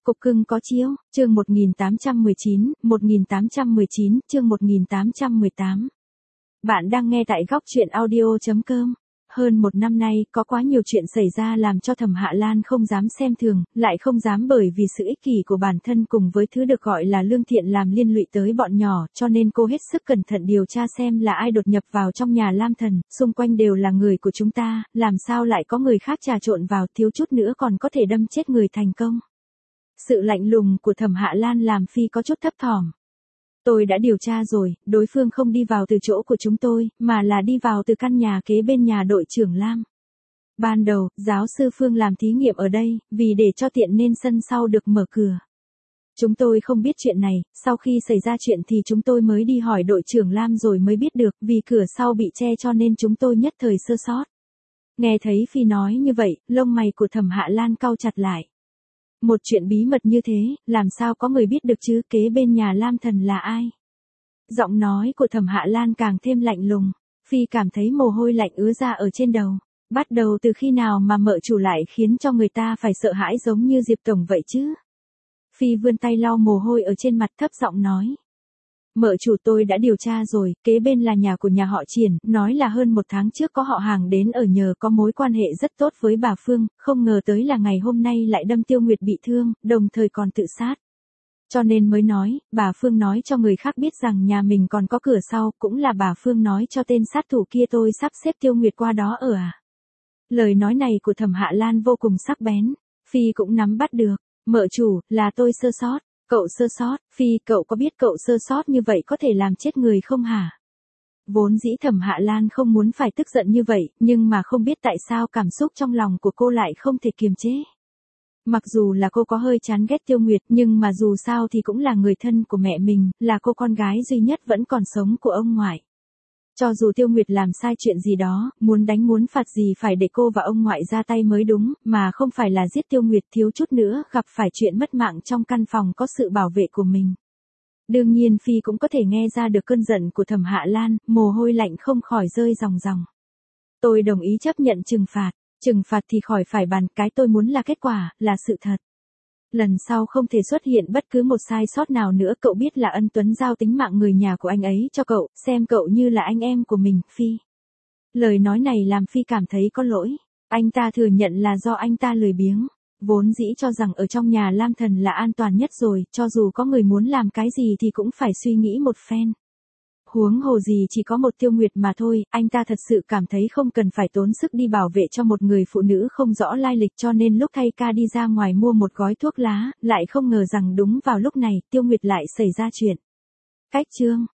Cục cưng có chiếu, chương 1819, chương 1818. Bạn đang nghe tại góc truyện audio.com. Hơn một năm nay, có quá nhiều chuyện xảy ra làm cho Thẩm Hạ Lan không dám xem thường, lại không dám bởi vì sự ích kỷ của bản thân cùng với thứ được gọi là lương thiện làm liên lụy tới bọn nhỏ, cho nên cô hết sức cẩn thận điều tra xem là ai đột nhập vào trong nhà Lam Thần, xung quanh đều là người của chúng ta, làm sao lại có người khác trà trộn vào, thiếu chút nữa còn có thể đâm chết người thành công. Sự lạnh lùng của Thẩm Hạ Lan làm Phi có chút thấp thỏm. Tôi đã điều tra rồi, đối phương không đi vào từ chỗ của chúng tôi, mà là đi vào từ căn nhà kế bên nhà đội trưởng Lam. Ban đầu, giáo sư Phương làm thí nghiệm ở đây, vì để cho tiện nên sân sau được mở cửa. Chúng tôi không biết chuyện này, sau khi xảy ra chuyện thì chúng tôi mới đi hỏi đội trưởng Lam rồi mới biết được, vì cửa sau bị che cho nên chúng tôi nhất thời sơ sót. Nghe thấy Phi nói như vậy, lông mày của Thẩm Hạ Lan cau chặt lại. Một chuyện bí mật như thế, làm sao có người biết được chứ, kế bên nhà Lam Thần là ai? Giọng nói của Thẩm Hạ Lan càng thêm lạnh lùng, Phi cảm thấy mồ hôi lạnh ứa ra ở trên đầu. Bắt đầu từ khi nào mà mợ chủ lại khiến cho người ta phải sợ hãi giống như Diệp Tổng vậy chứ? Phi vươn tay lau mồ hôi ở trên mặt, thấp giọng nói. Mợ chủ, tôi đã điều tra rồi, kế bên là nhà của nhà họ Triển, nói là hơn một tháng trước có họ hàng đến ở nhờ, có mối quan hệ rất tốt với bà Phương, không ngờ tới là ngày hôm nay lại đâm Tiêu Nguyệt bị thương, đồng thời còn tự sát. Cho nên mới nói, bà Phương nói cho người khác biết rằng nhà mình còn có cửa sau, cũng là bà Phương nói cho tên sát thủ kia tôi sắp xếp Tiêu Nguyệt qua đó ở à. Lời nói này của Thẩm Hạ Lan vô cùng sắc bén, Phi cũng nắm bắt được. Mợ chủ, là tôi sơ sót. Cậu sơ sót, Phi, cậu có biết cậu sơ sót như vậy có thể làm chết người không hả? Vốn dĩ Thẩm Hạ Lan không muốn phải tức giận như vậy, nhưng mà không biết tại sao cảm xúc trong lòng của cô lại không thể kiềm chế. Mặc dù là cô có hơi chán ghét Tiêu Nguyệt, nhưng mà dù sao thì cũng là người thân của mẹ mình, là cô con gái duy nhất vẫn còn sống của ông ngoại. Cho dù Tiêu Nguyệt làm sai chuyện gì đó, muốn đánh muốn phạt gì phải để cô và ông ngoại ra tay mới đúng, mà không phải là giết Tiêu Nguyệt, thiếu chút nữa gặp phải chuyện mất mạng trong căn phòng có sự bảo vệ của mình. Đương nhiên Phi cũng có thể nghe ra được cơn giận của Thẩm Hạ Lan, mồ hôi lạnh không khỏi rơi ròng ròng. Tôi đồng ý chấp nhận trừng phạt thì khỏi phải bàn, cái tôi muốn là kết quả, là sự thật. Lần sau không thể xuất hiện bất cứ một sai sót nào nữa, cậu biết là Ân Tuấn giao tính mạng người nhà của anh ấy cho cậu, xem cậu như là anh em của mình, Phi. Lời nói này làm Phi cảm thấy có lỗi. Anh ta thừa nhận là do anh ta lười biếng. Vốn dĩ cho rằng ở trong nhà Lam Thần là an toàn nhất rồi, cho dù có người muốn làm cái gì thì cũng phải suy nghĩ một phen. Huống hồ gì chỉ có một Tiêu Nguyệt mà thôi, anh ta thật sự cảm thấy không cần phải tốn sức đi bảo vệ cho một người phụ nữ không rõ lai lịch, cho nên lúc thay ca đi ra ngoài mua một gói thuốc lá, lại không ngờ rằng đúng vào lúc này, Tiêu Nguyệt lại xảy ra chuyện. Cách chương